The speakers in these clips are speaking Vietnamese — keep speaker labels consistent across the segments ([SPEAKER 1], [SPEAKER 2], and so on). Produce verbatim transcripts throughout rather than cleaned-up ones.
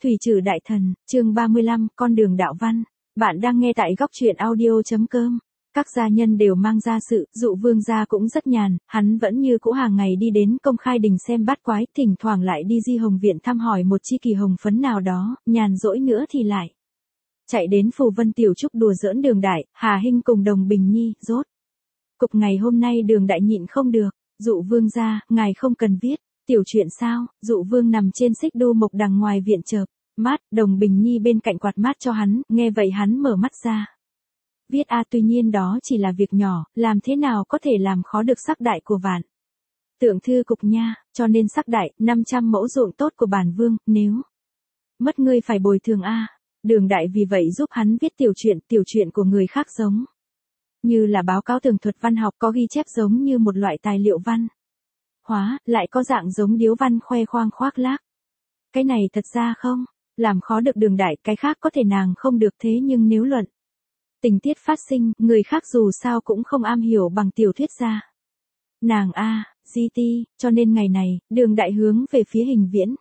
[SPEAKER 1] Thủy Trử Đại Thần, chương ba mươi lăm, con đường đạo văn. Bạn đang nghe tại góc truyện audio.com. Các gia nhân đều mang gia sự, Dụ Vương gia cũng rất nhàn, hắn vẫn như cũ hàng ngày đi đến Công Khai Đình xem bát quái, thỉnh thoảng lại đi Di Hồng Viện thăm hỏi một chi kỳ hồng phấn nào đó, nhàn rỗi nữa thì lại chạy đến Phù Vân Tiểu Trúc đùa giỡn Đường Đại, Hà Hinh cùng Đồng Bình Nhi, rốt cục ngày hôm nay Đường Đại nhịn không được, Dụ Vương gia, ngài không cần viết tiểu chuyện sao? Dụ Vương nằm trên xích đu mộc đằng ngoài viện chợp mát, Đồng Bình Nhi bên cạnh quạt mát cho hắn, nghe vậy hắn mở mắt ra. Viết a, tuy nhiên đó chỉ là việc nhỏ, làm thế nào có thể làm khó được sắc đại của vạn tượng thư cục nha, cho nên sắc đại, năm trăm mẫu ruộng tốt của bản vương, nếu mất ngươi phải bồi thường a. Đường Đại vì vậy giúp hắn viết tiểu chuyện, tiểu chuyện của người khác giống như là báo cáo tường thuật văn học, có ghi chép giống như một loại tài liệu văn hóa, lại có dạng giống điếu văn khoe khoang khoác lác. Cái này thật ra không làm khó được Đường Đại, cái khác có thể nàng không được, thế nhưng nếu luận tình tiết phát sinh, người khác dù sao cũng không am hiểu bằng tiểu thuyết gia. Nàng a, giê tê, cho nên ngày này, Đường Đại hướng về phía Hình Viễn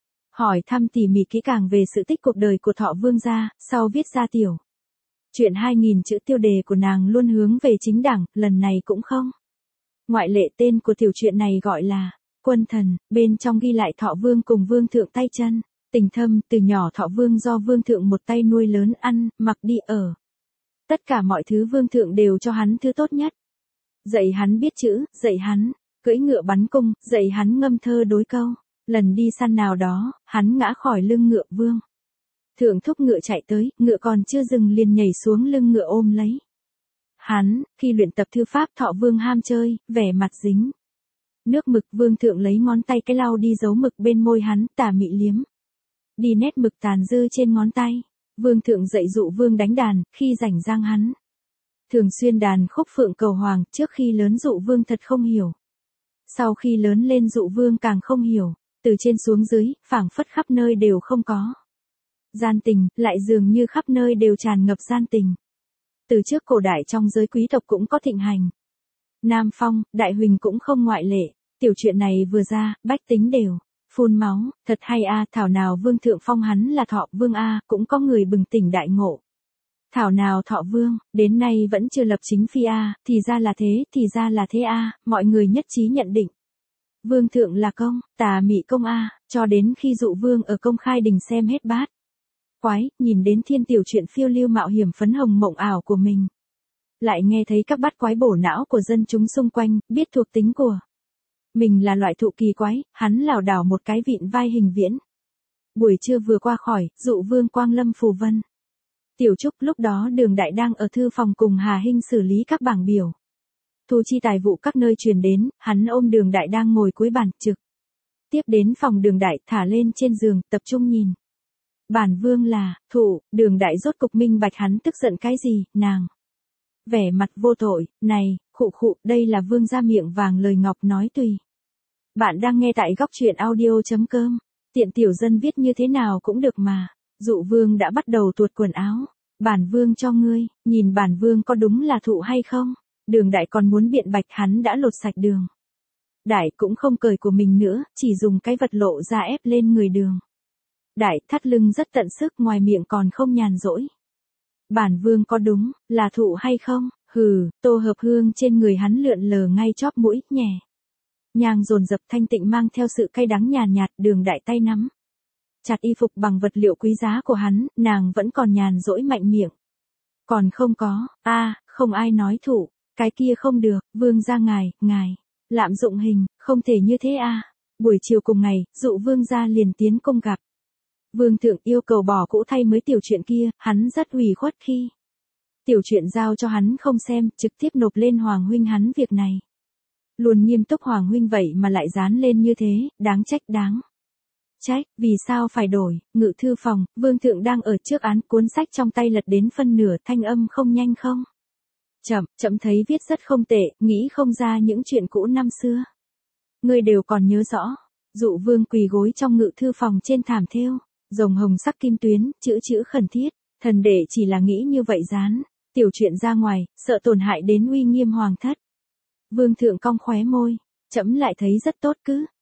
[SPEAKER 1] hỏi thăm tỉ mỉ kỹ càng về sự tích cuộc đời của Thọ Vương gia, sau viết ra tiểu chuyện hai nghìn chữ, tiêu đề của nàng luôn hướng về chính đẳng, lần này cũng không ngoại lệ. Tên của tiểu chuyện này gọi là Quân Thần, bên trong ghi lại Thọ Vương cùng Vương thượng tay chân tình thâm, từ nhỏ Thọ Vương do Vương thượng một tay nuôi lớn, ăn, mặc, đi ở. Tất cả mọi thứ Vương thượng đều cho hắn thứ tốt nhất. Dạy hắn biết chữ, dạy hắn cưỡi ngựa bắn cung, dạy hắn ngâm thơ đối câu. Lần đi săn nào đó, hắn ngã khỏi lưng ngựa, Vương thượng thúc ngựa chạy tới, ngựa còn chưa dừng liền nhảy xuống lưng ngựa ôm lấy hắn. Khi luyện tập thư pháp, Thọ Vương ham chơi, vẻ mặt dính nước mực, Vương thượng lấy ngón tay cái lau đi dấu mực bên môi hắn, tà mị liếm đi nét mực tàn dư trên ngón tay. Vương thượng dạy Dụ Vương đánh đàn, khi rảnh rang hắn thường xuyên đàn khúc Phượng Cầu Hoàng. Trước khi lớn Dụ Vương thật không hiểu, sau khi lớn lên Dụ Vương càng không hiểu, từ trên xuống dưới, phảng phất khắp nơi đều không có gian tình, lại dường như khắp nơi đều tràn ngập gian tình. Từ trước cổ đại trong giới quý tộc cũng có thịnh hành Nam Phong, Đại Huỳnh cũng không ngoại lệ. Tiểu chuyện này vừa ra, bách tính đều phun máu, thật hay a, thảo nào Vương thượng phong hắn là Thọ Vương a, cũng có người bừng tỉnh đại ngộ. Thảo nào Thọ Vương, đến nay vẫn chưa lập chính phi a, thì ra là thế, thì ra là thế a, mọi người nhất trí nhận định Vương thượng là công, tà mị công a, cho đến khi Dụ Vương ở Công Khai Đình xem hết bát quái, nhìn đến thiên tiểu chuyện phiêu lưu mạo hiểm phấn hồng mộng ảo của mình, lại nghe thấy các bát quái bổ não của dân chúng xung quanh, biết thuộc tính của mình là loại thụ kỳ quái, hắn lảo đảo một cái vịn vai Hình Viễn. Buổi trưa vừa qua khỏi, Dụ Vương quang lâm Phù Vân Tiểu Trúc, lúc đó Đường Đại đang ở thư phòng cùng Hà Hinh xử lý các bảng biểu thu chi tài vụ các nơi truyền đến, hắn ôm Đường Đại đang ngồi cuối bàn, trực tiếp đến phòng Đường Đại, thả lên trên giường, tập trung nhìn. Bản vương là Thụ. Đường Đại rốt cục minh bạch hắn tức giận cái gì. Nàng vẻ mặt vô tội, này, khụ khụ, đây là vương gia miệng vàng lời ngọc nói tùy. Bạn đang nghe tại góc truyện audio.com. Tiện tiểu dân viết như thế nào cũng được mà. Dụ Vương đã bắt đầu tuột quần áo. Bản vương cho ngươi, nhìn bản vương có đúng là Thụ hay không? Đường Đại còn muốn biện bạch, hắn đã lột sạch Đường Đại cũng không cười của mình nữa, chỉ dùng cái vật lộ ra ép lên người Đường Đại, thắt lưng rất tận sức, ngoài miệng còn không nhàn rỗi. Bản vương có đúng là Thụ hay không? Hừ, tô hợp hương trên người hắn lượn lờ ngay chóp mũi, nhẹ nhàng dồn dập thanh tịnh mang theo sự cay đắng nhàn nhạt. Đường Đại tay nắm chặt y phục bằng vật liệu quý giá của hắn, nàng vẫn còn nhàn rỗi mạnh miệng. Còn không có, a, không ai nói Thụ, cái kia không được, vương gia ngài, ngài lạm dụng hình, không thể như thế a. Buổi chiều cùng ngày, Dụ Vương gia liền tiến cung gặp Vương thượng, yêu cầu bỏ cũ thay mới tiểu chuyện kia, hắn rất ủy khuất khi tiểu chuyện giao cho hắn không xem, trực tiếp nộp lên Hoàng huynh hắn. Việc này luôn nghiêm túc Hoàng huynh vậy mà lại dán lên như thế, đáng trách đáng trách, vì sao phải đổi? Ngự thư phòng, Vương thượng đang ở trước án, cuốn sách trong tay lật đến phân nửa, thanh âm không nhanh không chậm, chậm thấy viết rất không tệ, nghĩ không ra những chuyện cũ năm xưa ngươi đều còn nhớ rõ. Dụ Vương quỳ gối trong ngự thư phòng trên thảm thêu rồng hồng sắc kim tuyến, chữ chữ khẩn thiết. Thần đệ chỉ là nghĩ như vậy dán tiểu chuyện ra ngoài, sợ tổn hại đến uy nghiêm hoàng thất. Vương thượng cong khóe môi, trẫm lại thấy rất tốt cứ.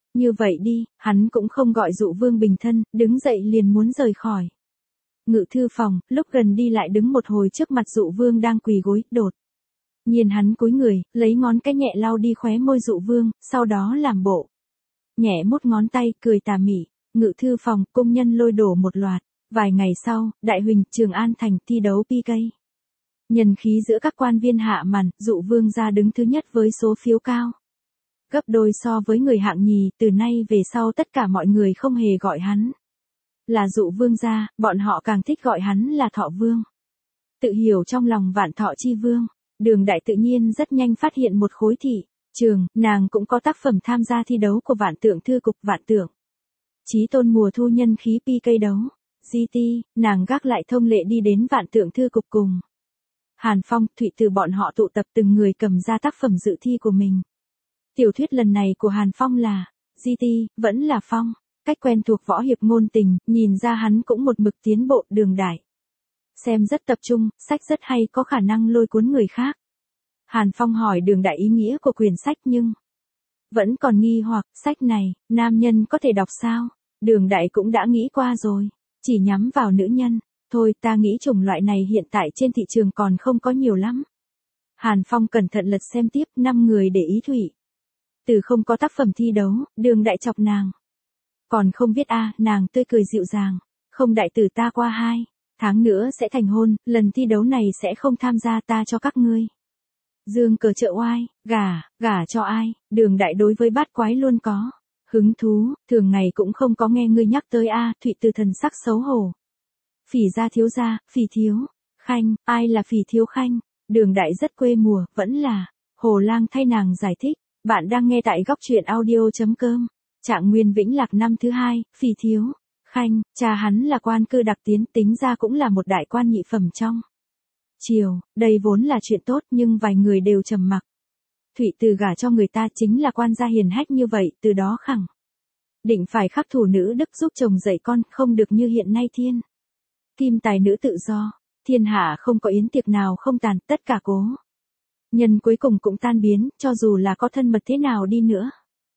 [SPEAKER 1] Như vậy đi, hắn cũng không gọi dụ vương bình thân, đứng dậy liền muốn rời khỏi. Ngự thư phòng, lúc gần đi lại đứng một hồi trước mặt dụ vương đang quỳ gối, đột. Nhiên hắn cúi người, lấy ngón cái nhẹ lau đi khóe môi dụ vương, sau đó làm bộ. Nhẹ mút ngón tay, cười tà mị. Ngự thư phòng, công nhân lôi đổ một loạt. Vài ngày sau, Đại Huỳnh, Trường An thành thi đấu pê ca. Nhân khí giữa các quan viên hạ màn, dụ vương ra đứng thứ nhất với số phiếu cao. Gấp đôi so với người hạng nhì, từ nay về sau tất cả mọi người không hề gọi hắn là dụ vương gia, bọn họ càng thích gọi hắn là thọ vương. Tự hiểu trong lòng vạn thọ chi vương, Đường Đại tự nhiên rất nhanh phát hiện một khối thị trường, nàng cũng có tác phẩm tham gia thi đấu của Vạn Tượng Thư Cục Vạn Tượng. Chí Tôn mùa thu nhân khí pê ca đấu. giê tê, nàng gác lại thông lệ đi đến Vạn Tượng Thư Cục cùng Hàn Phong, Thụy Từ bọn họ tụ tập từng người cầm ra tác phẩm dự thi của mình. Tiểu thuyết lần này của Hàn Phong là giê tê, vẫn là Phong. Cách quen thuộc võ hiệp ngôn tình, nhìn ra hắn cũng một mực tiến bộ. Đường Đại xem rất tập trung, sách rất hay, có khả năng lôi cuốn người khác. Hàn Phong hỏi Đường Đại ý nghĩa của quyển sách nhưng vẫn còn nghi hoặc, sách này, nam nhân có thể đọc sao? Đường Đại cũng đã nghĩ qua rồi, chỉ nhắm vào nữ nhân. Thôi, ta nghĩ chủng loại này hiện tại trên thị trường còn không có nhiều lắm. Hàn Phong cẩn thận lật xem tiếp, năm người để ý Thụy Từ không có tác phẩm thi đấu, Đường Đại chọc nàng. Còn không biết a à, nàng tươi cười dịu dàng. Không đại tử ta qua hai tháng nữa sẽ thành hôn, lần thi đấu này sẽ không tham gia, ta cho các ngươi dương cờ trợ oai, gả, gả cho ai? Đường Đại đối với bát quái luôn có hứng thú, thường ngày cũng không có nghe ngươi nhắc tới a à, Thụy Từ thần sắc xấu hổ. Phỉ gia thiếu gia, Phỉ thiếu khanh, ai là Phỉ thiếu khanh? Đường Đại rất quê mùa, vẫn là Hồ Lang thay nàng giải thích. Bạn đang nghe tại góc truyện audio.com. Trạng Nguyên Vĩnh Lạc năm thứ hai, Phỉ thiếu khanh, cha hắn là quan cư đặc tiến, tính ra cũng là một đại quan nhị phẩm trong triều. Đây vốn là chuyện tốt, nhưng vài người đều trầm mặc. Thụy Từ gả cho người ta chính là quan gia hiền hách như vậy, từ đó khẳng định phải khắc thủ nữ đức giúp chồng dạy con, không được như hiện nay thiên kim tài nữ tự do. Thiên hạ không có yến tiệc nào không tàn, tất cả cố nhân cuối cùng cũng tan biến, cho dù là có thân mật thế nào đi nữa.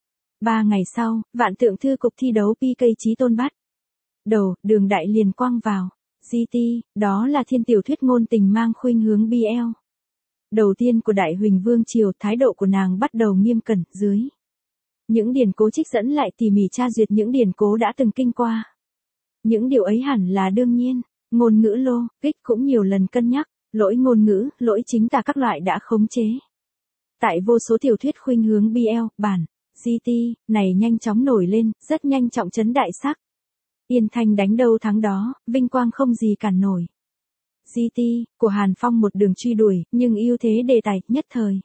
[SPEAKER 1] Ba ngày sau, Vạn Tượng Thư Cục thi đấu pê ca Chí Tôn bắt đầu, Đường Đại liền quăng vào giê tê, đó là thiên tiểu thuyết ngôn tình mang khuynh hướng bê lờ. Đầu tiên của Đại Huỳnh Vương Triều, thái độ của nàng bắt đầu nghiêm cẩn, dưới những điển cố trích dẫn lại tỉ mỉ tra duyệt những điển cố đã từng kinh qua. Những điều ấy hẳn là đương nhiên, ngôn ngữ lô, kích cũng nhiều lần cân nhắc, lỗi ngôn ngữ, lỗi chính tả các loại đã khống chế. Tại vô số tiểu thuyết khuynh hướng bê lờ, bản giê tê này nhanh chóng nổi lên, rất nhanh trọng trấn đại sắc. Yên Thanh đánh đâu thắng đó, vinh quang không gì cản nổi. giê tê của Hàn Phong một đường truy đuổi, nhưng ưu thế đề tài nhất thời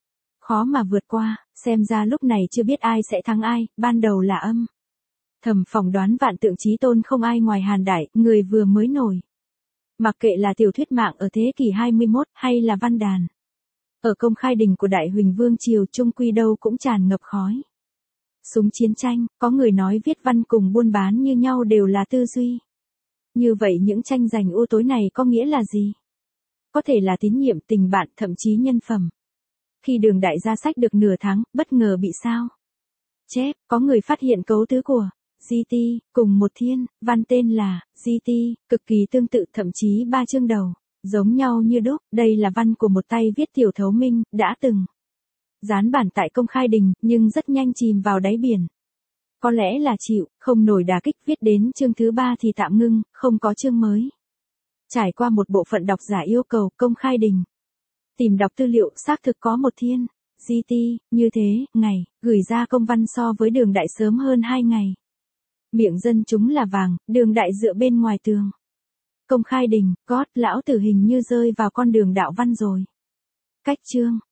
[SPEAKER 1] khó mà vượt qua, xem ra lúc này chưa biết ai sẽ thắng ai, ban đầu là âm thầm phỏng đoán Vạn Tượng Chí Tôn không ai ngoài Hàn Đại, người vừa mới nổi. Mặc kệ là tiểu thuyết mạng ở thế kỷ hai mươi mốt hay là văn đàn, ở công khai đình của Đại Huỳnh Vương Triều trung quy đâu cũng tràn ngập khói súng chiến tranh. Có người nói viết văn cùng buôn bán như nhau đều là tư duy. Như vậy những tranh giành ưu tối này có nghĩa là gì? Có thể là tín nhiệm, tình bạn, thậm chí nhân phẩm. Khi Đường Đại ra sách được nửa tháng, bất ngờ bị sao chép, có người phát hiện cấu tứ của giê tê cùng một thiên văn tên là giê tê, cực kỳ tương tự, thậm chí ba chương đầu giống nhau như đúc. Đây là văn của một tay viết tiểu thấu minh, đã từng dán bản tại công khai đình, nhưng rất nhanh chìm vào đáy biển. Có lẽ là chịu không nổi đả kích, viết đến chương thứ ba thì tạm ngưng, không có chương mới. Trải qua một bộ phận độc giả yêu cầu, công khai đình tìm đọc tư liệu, xác thực có một thiên giê tê, như thế, ngày gửi ra công văn so với Đường Đại sớm hơn hai ngày. Miệng dân chúng là vàng, Đường Đại dựa bên ngoài tường công khai đình, gót lão tử hình như rơi vào con đường đạo văn rồi. Cách chương